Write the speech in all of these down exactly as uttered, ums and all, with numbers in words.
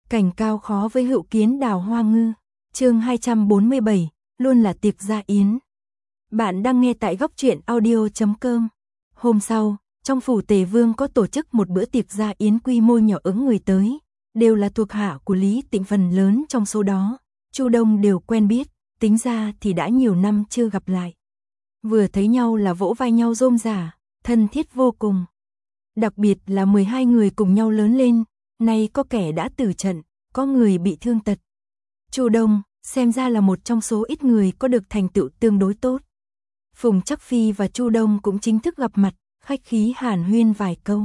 Cảnh cao khó với hữu kiến đào hoa ngư. Chương hai trăm bốn mươi bảy, luôn là tiệc gia yến. Bạn đang nghe tại góc truyện audio chấm com. Hôm sau, trong phủ Tề Vương có tổ chức một bữa tiệc gia yến quy mô nhỏ, ứng người tới, đều là thuộc hạ của Lý Tịnh, phần lớn trong số đó Chu Đông đều quen biết, tính ra thì đã nhiều năm chưa gặp lại. Vừa thấy nhau là vỗ vai nhau rôm rả, thân thiết vô cùng. Đặc biệt là mười hai người cùng nhau lớn lên, nay có kẻ đã tử trận, có người bị thương tật. Chu Đông xem ra là một trong số ít người có được thành tựu tương đối tốt. Phùng Trắc Phi và Chu Đông cũng chính thức gặp mặt, khách khí hàn huyên vài câu.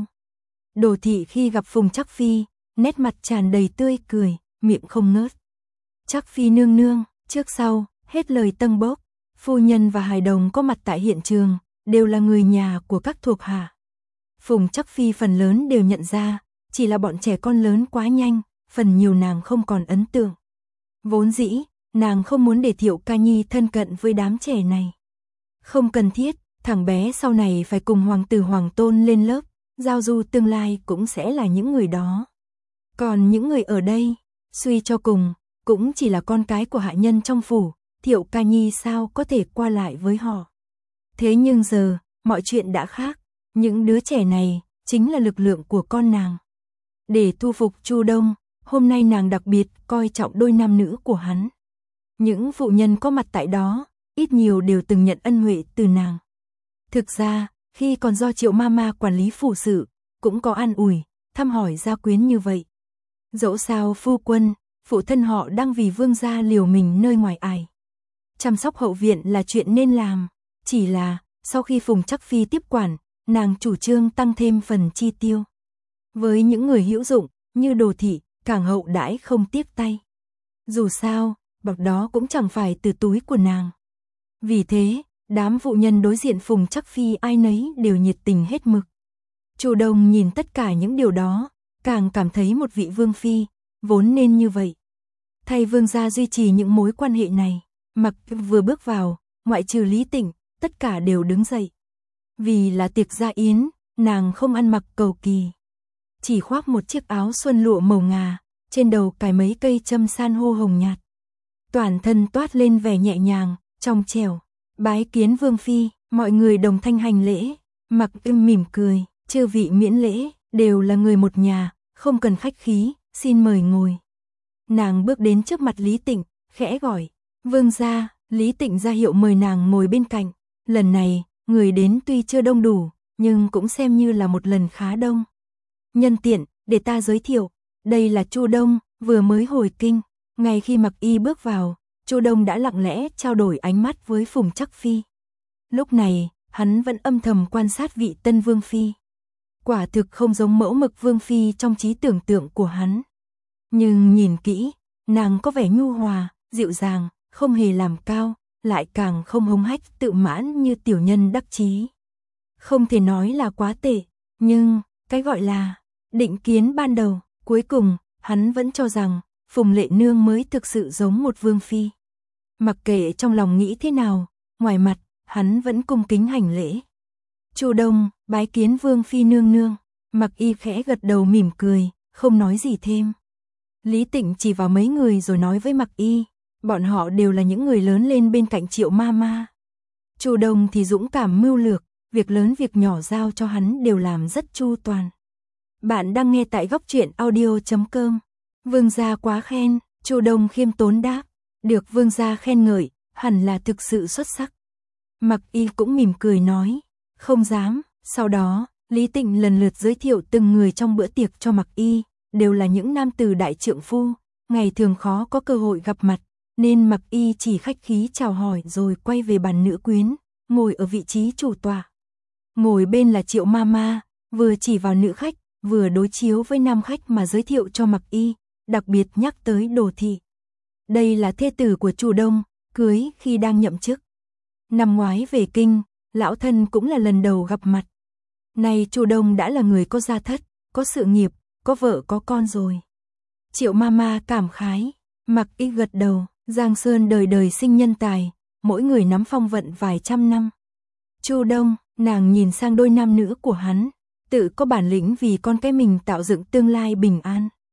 Đồ Thị khi gặp Phùng Trắc Phi, nét mặt tràn đầy tươi cười, miệng không ngớt. Trắc Phi nương nương, trước sau, hết lời tâng bốc. Phu nhân và hài đồng có mặt tại hiện trường, đều là người nhà của các thuộc hạ. Phùng Trắc Phi phần lớn đều nhận ra, chỉ là bọn trẻ con lớn quá nhanh, phần nhiều nàng không còn ấn tượng. Vốn dĩ, nàng không muốn để Thiệu Ca Nhi thân cận với đám trẻ này. Không cần thiết, thằng bé sau này phải cùng hoàng tử hoàng tôn lên lớp, giao du tương lai cũng sẽ là những người đó. Còn những người ở đây, suy cho cùng, cũng chỉ là con cái của hạ nhân trong phủ, Thiệu Ca Nhi sao có thể qua lại với họ. Thế nhưng giờ, mọi chuyện đã khác, những đứa trẻ này chính là lực lượng của con nàng. Để thu phục Chu Đông, hôm nay nàng đặc biệt coi trọng đôi nam nữ của hắn. Những phụ nhân có mặt tại đó, ít nhiều đều từng nhận ân huệ từ nàng. Thực ra, khi còn do Triệu Mama quản lý phủ sự, cũng có an ủi, thăm hỏi gia quyến như vậy. Dẫu sao phu quân, phụ thân họ đang vì vương gia liều mình nơi ngoài ải. Chăm sóc hậu viện là chuyện nên làm, chỉ là, sau khi Phùng Trắc Phi tiếp quản, nàng chủ trương tăng thêm phần chi tiêu. Với những người hữu dụng, như Đồ Thị, càng hậu đãi không tiếc tay. Dù sao, bậc đó cũng chẳng phải từ túi của nàng. Vì thế, đám phụ nhân đối diện Phùng Trắc Phi ai nấy đều nhiệt tình hết mực. Chu Đông nhìn tất cả những điều đó, càng cảm thấy một vị vương phi, vốn nên như vậy. Thay vương gia duy trì những mối quan hệ này, mặc vừa bước vào, ngoại trừ Lý Tịnh, tất cả đều đứng dậy. Vì là tiệc gia yến, nàng không ăn mặc cầu kỳ. Chỉ khoác một chiếc áo xuân lụa màu ngà, trên đầu cài mấy cây châm san hô hồng nhạt. Toàn thân toát lên vẻ nhẹ nhàng, trong trẻo. Bái kiến vương phi, mọi người đồng thanh hành lễ, mặc ưm mỉm cười, chư vị miễn lễ, đều là người một nhà, không cần khách khí, xin mời ngồi. Nàng bước đến trước mặt Lý Tịnh, khẽ gọi, vương gia. Lý Tịnh ra hiệu mời nàng ngồi bên cạnh. Lần này, người đến tuy chưa đông đủ, nhưng cũng xem như là một lần khá đông. Nhân tiện, để ta giới thiệu, đây là Chu Đông, vừa mới hồi kinh. Ngay khi Mặc Y bước vào, Chu Đông đã lặng lẽ trao đổi ánh mắt với Phùng Trắc Phi. Lúc này, hắn vẫn âm thầm quan sát vị tân vương phi. Quả thực không giống mẫu mực vương phi trong trí tưởng tượng của hắn. Nhưng nhìn kỹ, nàng có vẻ nhu hòa, dịu dàng, không hề làm cao, lại càng không hống hách tự mãn như tiểu nhân đắc chí. Không thể nói là quá tệ, nhưng cái gọi là định kiến ban đầu, cuối cùng hắn vẫn cho rằng Phùng Lệ Nương mới thực sự giống một vương phi. Mặc kệ trong lòng nghĩ thế nào, ngoài mặt hắn vẫn cung kính hành lễ. Chu Đông bái kiến vương phi nương nương. Mặc Y khẽ gật đầu mỉm cười, không nói gì thêm. Lý Tịnh chỉ vào mấy người rồi nói với Mặc Y, bọn họ đều là những người lớn lên bên cạnh Triệu Mama. Chu Đông thì dũng cảm mưu lược, việc lớn việc nhỏ giao cho hắn đều làm rất chu toàn. Bạn đang nghe tại góc truyện audio chấm com. Vương gia quá khen, Chu Đông khiêm tốn đáp, được vương gia khen ngợi, hẳn là thực sự xuất sắc. Mặc Y cũng mỉm cười nói, không dám. Sau đó, Lý Tịnh lần lượt giới thiệu từng người trong bữa tiệc cho Mặc Y, đều là những nam tử đại trượng phu, ngày thường khó có cơ hội gặp mặt, nên Mặc Y chỉ khách khí chào hỏi rồi quay về bàn nữ quyến, ngồi ở vị trí chủ tọa. Ngồi bên là Triệu Mama, vừa chỉ vào nữ khách, vừa đối chiếu với nam khách mà giới thiệu cho Mặc Y, đặc biệt nhắc tới Đồ Thị. Đây là thê tử của Chu Đông, cưới khi đang nhậm chức. Năm ngoái về kinh, lão thân cũng là lần đầu gặp mặt. Nay Chu Đông đã là người có gia thất, có sự nghiệp, có vợ có con rồi. Triệu Mama cảm khái, Mặc Y gật đầu, Giang Sơn đời đời sinh nhân tài, mỗi người nắm phong vận vài trăm năm. Chu Đông, nàng nhìn sang đôi nam nữ của hắn, tự có bản lĩnh vì con cái mình tạo dựng tương lai bình an.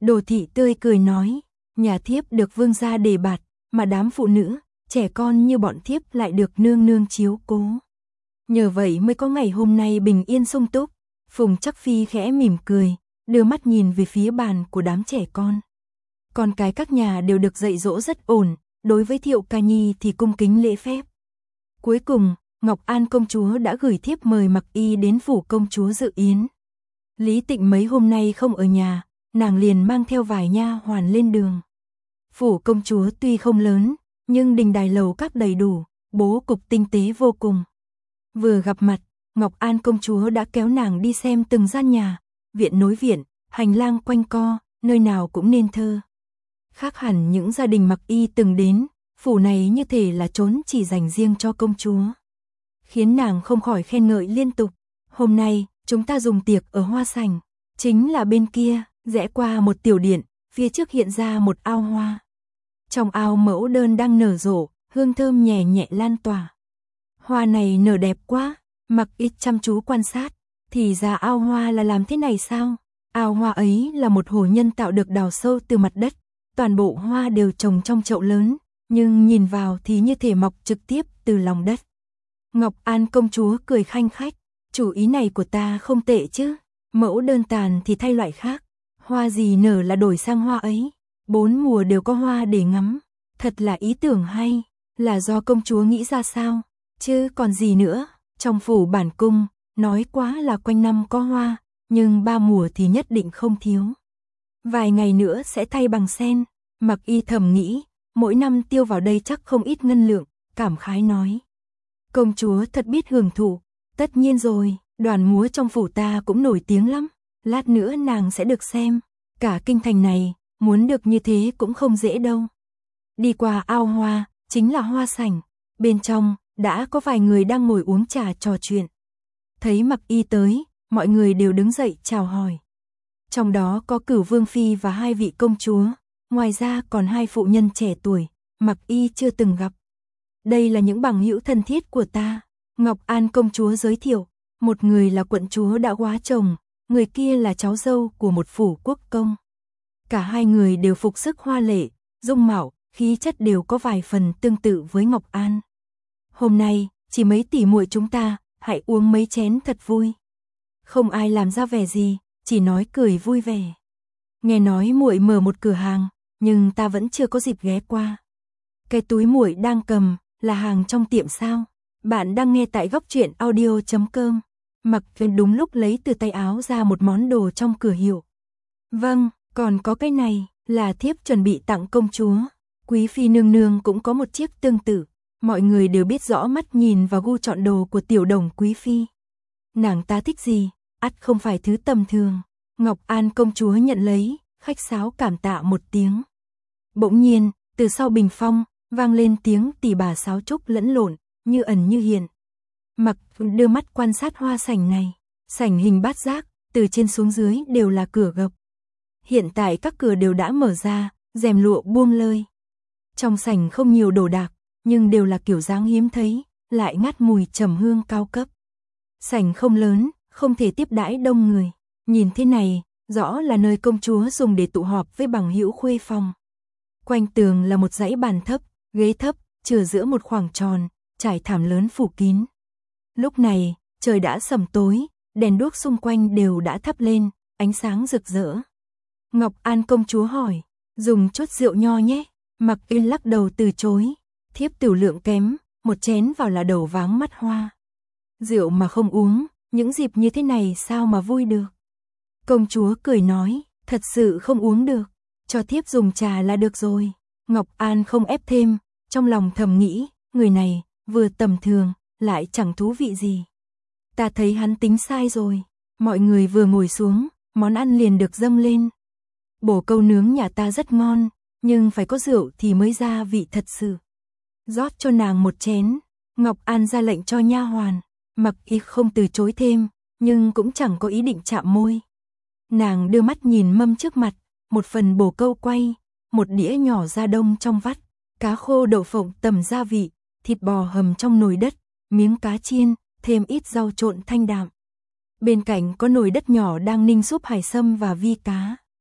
Đồ thị tươi cười nói, nhà thiếp được vương gia đề bạt, mà đám phụ nữ, trẻ con như bọn thiếp lại được nương nương chiếu cố. Nhờ vậy mới có ngày hôm nay bình yên sung túc. Phùng Trắc Phi khẽ mỉm cười, đưa mắt nhìn về phía bàn của đám trẻ con. Con cái các nhà đều được dạy dỗ rất ổn, đối với Thiệu Ca Nhi thì cung kính lễ phép. Cuối cùng, Ngọc An công chúa đã gửi thiếp mời Mặc Y đến phủ công chúa dự yến. Lý Tịnh mấy hôm nay không ở nhà, nàng liền mang theo vài nha hoàn lên đường. Phủ công chúa tuy không lớn, nhưng đình đài lầu các đầy đủ, bố cục tinh tế vô cùng. Vừa gặp mặt, Ngọc An công chúa đã kéo nàng đi xem từng gian nhà, viện nối viện, hành lang quanh co, nơi nào cũng nên thơ. Khác hẳn những gia đình Mặc Y từng đến, phủ này như thể là trốn chỉ dành riêng cho công chúa. Khiến nàng không khỏi khen ngợi liên tục. Hôm nay, chúng ta dùng tiệc ở hoa sảnh, chính là bên kia, rẽ qua một tiểu điện, phía trước hiện ra một ao hoa. Trong ao mẫu đơn đang nở rộ, hương thơm nhẹ nhẹ lan tỏa. Hoa này nở đẹp quá, Mặc Y chăm chú quan sát, thì ra ao hoa là làm thế này sao? Ao hoa ấy là một hồ nhân tạo được đào sâu từ mặt đất, toàn bộ hoa đều trồng trong chậu lớn, nhưng nhìn vào thì như thể mọc trực tiếp từ lòng đất. Ngọc An công chúa cười khanh khách, chủ ý này của ta không tệ chứ, mẫu đơn tàn thì thay loại khác, hoa gì nở là đổi sang hoa ấy, bốn mùa đều có hoa để ngắm, thật là ý tưởng hay, là do công chúa nghĩ ra sao, chứ còn gì nữa, trong phủ bản cung, nói quá là quanh năm có hoa, nhưng ba mùa thì nhất định không thiếu. Vài ngày nữa sẽ thay bằng sen, Mặc Y thầm nghĩ, mỗi năm tiêu vào đây chắc không ít ngân lượng, cảm khái nói. Công chúa thật biết hưởng thụ, tất nhiên rồi, đoàn múa trong phủ ta cũng nổi tiếng lắm, lát nữa nàng sẽ được xem, cả kinh thành này, muốn được như thế cũng không dễ đâu. Đi qua ao hoa, chính là hoa sảnh, bên trong, đã có vài người đang ngồi uống trà trò chuyện. Thấy Mặc Y tới, mọi người đều đứng dậy chào hỏi. Trong đó có Cửu Vương Phi và hai vị công chúa, ngoài ra còn hai phụ nhân trẻ tuổi, Mặc Y chưa từng gặp. Đây là những bằng hữu thân thiết của ta, Ngọc An công chúa giới thiệu, một người là quận chúa đã quá chồng, người kia là cháu dâu của một phủ quốc công. Cả hai người đều phục sức hoa lệ, dung mạo, khí chất đều có vài phần tương tự với Ngọc An. Hôm nay, chỉ mấy tỷ muội chúng ta, hãy uống mấy chén thật vui. Không ai làm ra vẻ gì, chỉ nói cười vui vẻ. Nghe nói muội mở một cửa hàng, nhưng ta vẫn chưa có dịp ghé qua. Cái túi muội đang cầm là hàng trong tiệm sao? Bạn đang nghe tại góc truyện audio chấm com. Mặc Viên đúng lúc lấy từ tay áo ra một món đồ trong cửa hiệu. Vâng, còn có cái này, là thiếp chuẩn bị tặng công chúa. Quý phi nương nương cũng có một chiếc tương tự. Mọi người đều biết rõ mắt nhìn và gu chọn đồ của tiểu đồng quý phi. Nàng ta thích gì, ắt không phải thứ tầm thường. Ngọc An công chúa nhận lấy, khách sáo cảm tạ một tiếng. Bỗng nhiên, từ sau bình phong, vang lên tiếng tỳ bà sáo trúc lẫn lộn, như ẩn như hiện. Mặc đưa mắt quan sát hoa sảnh này, sảnh hình bát giác, từ trên xuống dưới đều là cửa gập. Hiện tại các cửa đều đã mở ra, rèm lụa buông lơi. Trong sảnh không nhiều đồ đạc, nhưng đều là kiểu dáng hiếm thấy, lại ngát mùi trầm hương cao cấp. Sảnh không lớn, không thể tiếp đãi đông người. Nhìn thế này, rõ là nơi công chúa dùng để tụ họp với bằng hữu khuê phòng. Quanh tường là một dãy bàn thấp, ghế thấp, chừa giữa một khoảng tròn, trải thảm lớn phủ kín. Lúc này, trời đã sầm tối, đèn đuốc xung quanh đều đã thắp lên, ánh sáng rực rỡ. Ngọc An công chúa hỏi, dùng chút rượu nho nhé. Mặc Yên lắc đầu từ chối, thiếp tiểu lượng kém, một chén vào là đầu váng mắt hoa. Rượu mà không uống, những dịp như thế này sao mà vui được. Công chúa cười nói, thật sự không uống được, cho thiếp dùng trà là được rồi. Ngọc An không ép thêm, trong lòng thầm nghĩ, người này, vừa tầm thường, lại chẳng thú vị gì. Ta thấy hắn tính sai rồi. Mọi người vừa ngồi xuống, món ăn liền được dâng lên. Bổ câu nướng nhà ta rất ngon, nhưng phải có rượu thì mới ra vị thật sự. Rót cho nàng một chén, Ngọc An ra lệnh cho nha hoàn, Mặc Y không từ chối thêm, nhưng cũng chẳng có ý định chạm môi. Nàng đưa mắt nhìn mâm trước mặt, một phần bổ câu quay, một đĩa nhỏ da đông trong vắt, cá khô đậu phộng tầm gia vị, thịt bò hầm trong nồi đất, miếng cá chiên, thêm ít rau trộn thanh đạm. Bên cạnh có nồi đất nhỏ đang ninh súp hải sâm và vi cá.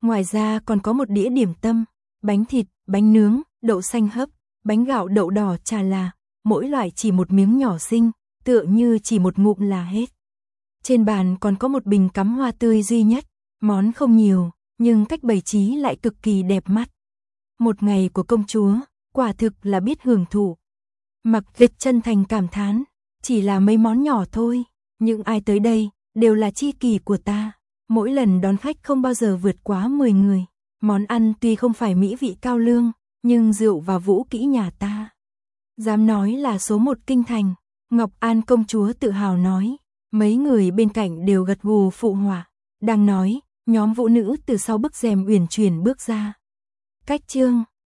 Ngoài ra còn có một đĩa điểm tâm, bánh thịt, bánh nướng, đậu xanh hấp, bánh gạo đậu đỏ trà là, mỗi loại chỉ một miếng nhỏ xinh, tựa như chỉ một ngụm là hết. Trên bàn còn có một bình cắm hoa tươi duy nhất, món không nhiều, nhưng cách bày trí lại cực kỳ đẹp mắt. Một ngày của công chúa, quả thực là biết hưởng thụ. Mặc Dịch chân thành cảm thán, chỉ là mấy món nhỏ thôi, nhưng ai tới đây, đều là tri kỷ của ta. Mỗi lần đón khách không bao giờ vượt quá mười người. Món ăn tuy không phải mỹ vị cao lương, nhưng rượu và vũ kỹ nhà ta dám nói là số một kinh thành. Ngọc An công chúa tự hào nói, mấy người bên cạnh đều gật gù phụ họa. Đang nói, nhóm vũ nữ từ sau bức rèm uyển chuyển bước ra. Cách chương